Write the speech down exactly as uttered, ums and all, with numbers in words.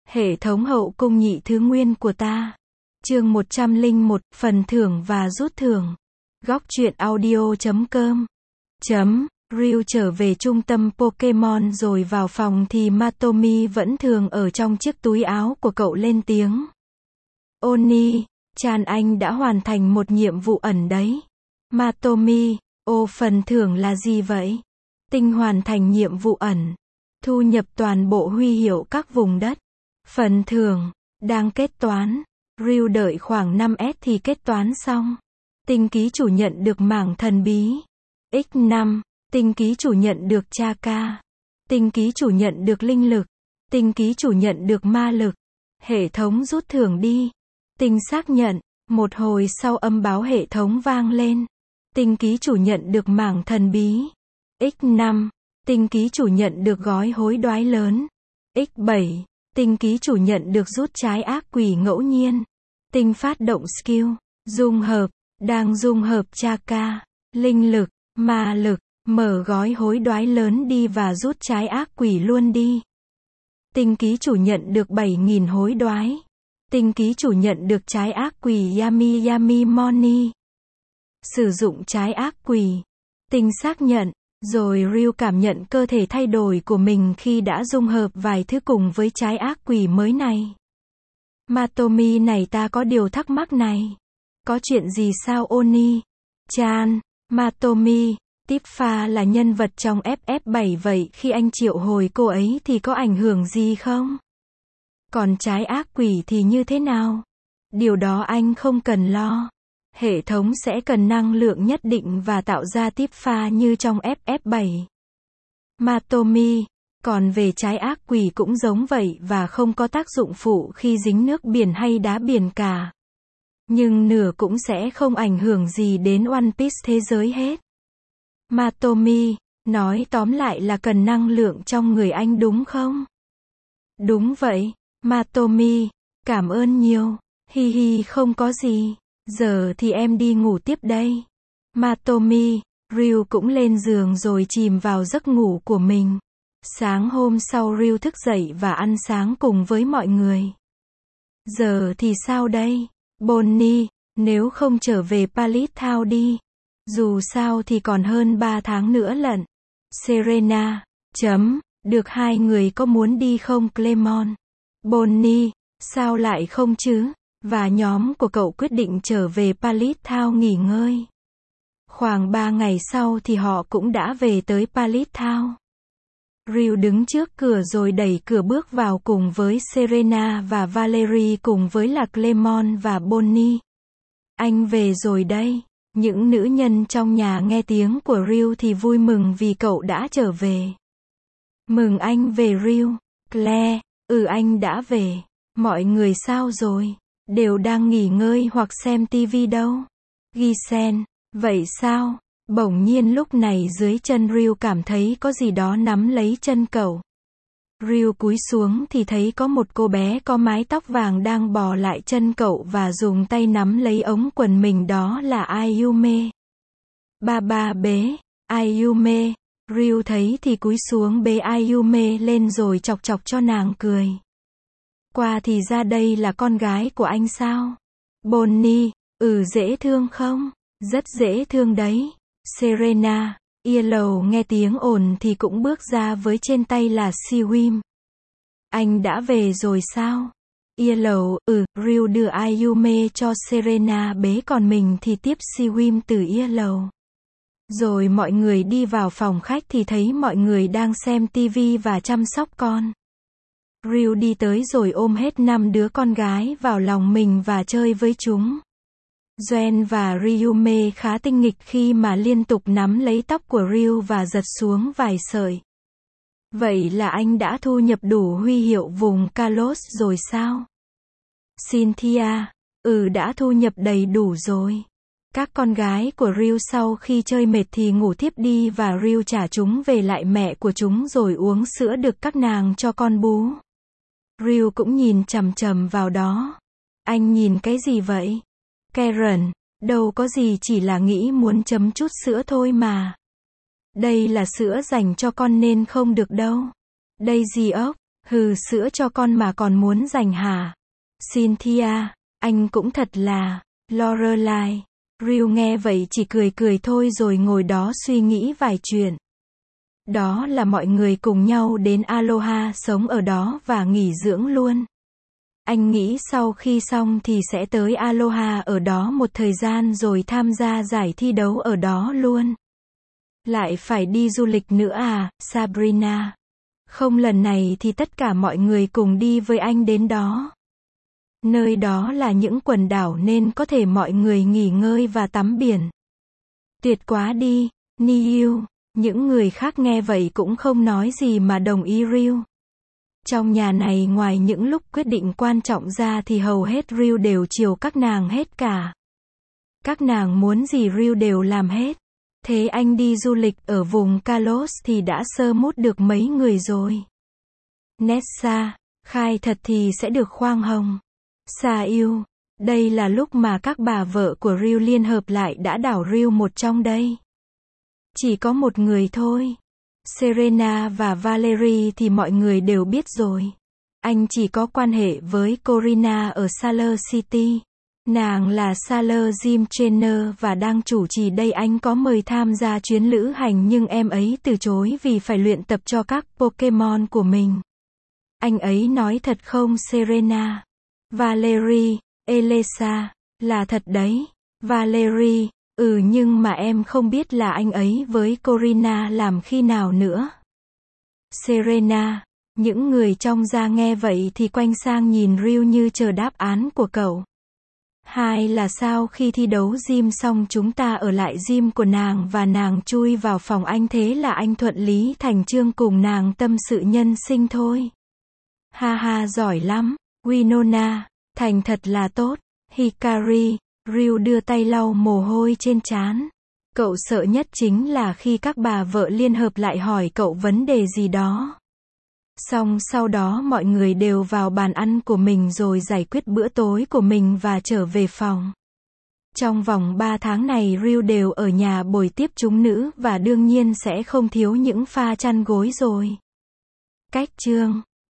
Hệ thống hậu cung nhị thứ nguyên của ta. Chương một trăm lẻ một, phần thưởng và rút thưởng. Góc truyện audio chấm com. Chấm. Ryu trở về trung tâm Pokemon rồi vào phòng thì Matomi vẫn thường ở trong chiếc túi áo của cậu lên tiếng. Oni, Chan anh đã hoàn thành một nhiệm vụ ẩn đấy. Matomi, ô phần thưởng là gì vậy? Tinh hoàn thành nhiệm vụ ẩn. Thu nhập toàn bộ huy hiệu các vùng đất. Phần thưởng, đang kết toán. Ryu đợi khoảng năm S thì kết toán xong. Tinh ký chủ nhận được mảng thần bí. nhân năm, tinh ký chủ nhận được Chaka. Tinh ký chủ nhận được linh lực. Tinh ký chủ nhận được ma lực. Hệ thống rút thưởng đi. Tinh xác nhận, một hồi sau âm báo hệ thống vang lên. Tinh ký chủ nhận được mảng thần bí. nhân năm, tinh ký chủ nhận được gói hối đoái lớn. nhân bảy, tinh ký chủ nhận được rút trái ác quỷ ngẫu nhiên. Tinh phát động skill, dung hợp, đang dung hợp Chaka, linh lực, ma lực, mở gói hối đoái lớn đi và rút trái ác quỷ luôn đi. Tinh ký chủ nhận được bảy nghìn hối đoái. Tinh ký chủ nhận được trái ác quỷ Yami Yami Money. Sử dụng trái ác quỷ. Tinh xác nhận, rồi Ryu cảm nhận cơ thể thay đổi của mình khi đã dung hợp vài thứ cùng với trái ác quỷ mới này. Matomi này ta có điều thắc mắc này. Có chuyện gì sao Oni? Chan, Matomi, Tifa là nhân vật trong F F bảy vậy khi anh triệu hồi cô ấy thì có ảnh hưởng gì không? Còn trái ác quỷ thì như thế nào? Điều đó anh không cần lo. Hệ thống sẽ cần năng lượng nhất định và tạo ra Tifa như trong F F bảy. Matomi, còn về trái ác quỷ cũng giống vậy và không có tác dụng phụ khi dính nước biển hay đá biển cả. Nhưng nửa cũng sẽ không ảnh hưởng gì đến One Piece thế giới hết. Matomi, nói tóm lại là cần năng lượng trong người anh đúng không? Đúng vậy, Matomi, cảm ơn nhiều. Hi hi không có gì. Giờ thì em đi ngủ tiếp đây. Matomi, Ryu cũng lên giường rồi chìm vào giấc ngủ của mình. Sáng hôm sau Ryu thức dậy và ăn sáng cùng với mọi người. Giờ thì sao đây? Bonnie, nếu không trở về Pallet Town đi. Dù sao thì còn hơn ba tháng nữa lận. Serena, chấm, được hai người có muốn đi không Clemon? Bonnie, sao lại không chứ? Và nhóm của cậu quyết định trở về Pallet Town nghỉ ngơi. Khoảng ba ngày sau thì họ cũng đã về tới Pallet Town. Ryu đứng trước cửa rồi đẩy cửa bước vào cùng với Serena và Valerie cùng với là Clemon và Bonnie. Anh về rồi đây. Những nữ nhân trong nhà nghe tiếng của Ryu thì vui mừng vì cậu đã trở về. Mừng anh về Ryu. Claire, ừ anh đã về. Mọi người sao rồi? Đều đang nghỉ ngơi hoặc xem tivi đâu. Gisen, vậy sao? Bỗng nhiên lúc này dưới chân Ryu cảm thấy có gì đó nắm lấy chân cậu. Ryu cúi xuống thì thấy có một cô bé có mái tóc vàng đang bò lại chân cậu và dùng tay nắm lấy ống quần mình, đó là Ayume. Ba ba bế, Ayume. Ryu thấy thì cúi xuống bế Ayume lên rồi chọc chọc cho nàng cười. Qua thì ra đây là con gái của anh sao? Bonnie, ừ dễ thương không? Rất dễ thương đấy. Serena, Yellow nghe tiếng ồn thì cũng bước ra với trên tay là Siwim. Anh đã về rồi sao? Yellow, ừ, Ryu đưa Ayume cho Serena bế còn mình thì tiếp Siwim từ Yellow. Rồi mọi người đi vào phòng khách thì thấy mọi người đang xem tivi và chăm sóc con. Ryu đi tới rồi ôm hết năm đứa con gái vào lòng mình và chơi với chúng. Gwen và Ryume khá tinh nghịch khi mà liên tục nắm lấy tóc của Ryu và giật xuống vài sợi. Vậy là anh đã thu nhập đủ huy hiệu vùng Kalos rồi sao? Cynthia, ừ đã thu nhập đầy đủ rồi. Các con gái của Ryu sau khi chơi mệt thì ngủ thiếp đi và Ryu trả chúng về lại mẹ của chúng rồi uống sữa được các nàng cho con bú. Ryu cũng nhìn chằm chằm vào đó. Anh nhìn cái gì vậy? Karen, đâu có gì, chỉ là nghĩ muốn chấm chút sữa thôi mà. Đây là sữa dành cho con nên không được đâu. Daisy ốc, Hừ, sữa cho con mà còn muốn giành hả? Cynthia, anh cũng thật là. Lorelai. Ryu nghe vậy chỉ cười cười thôi rồi ngồi đó suy nghĩ vài chuyện. Đó là mọi người cùng nhau đến Aloha sống ở đó và nghỉ dưỡng luôn. Anh nghĩ sau khi xong thì sẽ tới Aloha ở đó một thời gian rồi tham gia giải thi đấu ở đó luôn. Lại phải đi du lịch nữa à, Sabrina? Không, lần này thì tất cả mọi người cùng đi với anh đến đó. Nơi đó là những quần đảo nên có thể mọi người nghỉ ngơi và tắm biển. Tuyệt quá đi, Niu. Những người khác nghe vậy cũng không nói gì mà đồng ý Ryu. Trong nhà này ngoài những lúc quyết định quan trọng ra thì hầu hết Ryu đều chiều các nàng hết cả. Các nàng muốn gì Ryu đều làm hết. Thế anh đi du lịch ở vùng Kalos thì đã sơ mút được mấy người rồi. Nessa, khai thật thì sẽ được khoang hồng. Sa yêu, đây là lúc mà các bà vợ của Ryu liên hợp lại đã đảo Ryu một trong đây. Chỉ có một người thôi. Serena và Valerie thì mọi người đều biết rồi. Anh chỉ có quan hệ với Corina ở Sailor City. Nàng là Sailor Gym Trainer và đang chủ trì đây. Anh có mời tham gia chuyến lữ hành nhưng em ấy từ chối vì phải luyện tập cho các Pokemon của mình. Anh ấy nói thật không Serena? Valerie, Elesa, là thật đấy. Valerie, ừ nhưng mà em không biết là anh ấy với Corina làm khi nào nữa. Serena, những người trong gia nghe vậy thì quay sang nhìn Ryu như chờ đáp án của cậu. Hai là sao khi thi đấu gym xong chúng ta ở lại gym của nàng và nàng chui vào phòng anh, thế là anh thuận lý thành chương cùng nàng tâm sự nhân sinh thôi. Ha ha, giỏi lắm, Winona, thành thật là tốt. Hikari, Ryu đưa tay lau mồ hôi trên trán. Cậu sợ nhất chính là khi các bà vợ liên hợp lại hỏi cậu vấn đề gì đó. Xong sau đó mọi người đều vào bàn ăn của mình rồi giải quyết bữa tối của mình và trở về phòng. Trong vòng ba tháng này Ryu đều ở nhà bồi tiếp chúng nữ và đương nhiên sẽ không thiếu những pha chăn gối rồi. Cách chương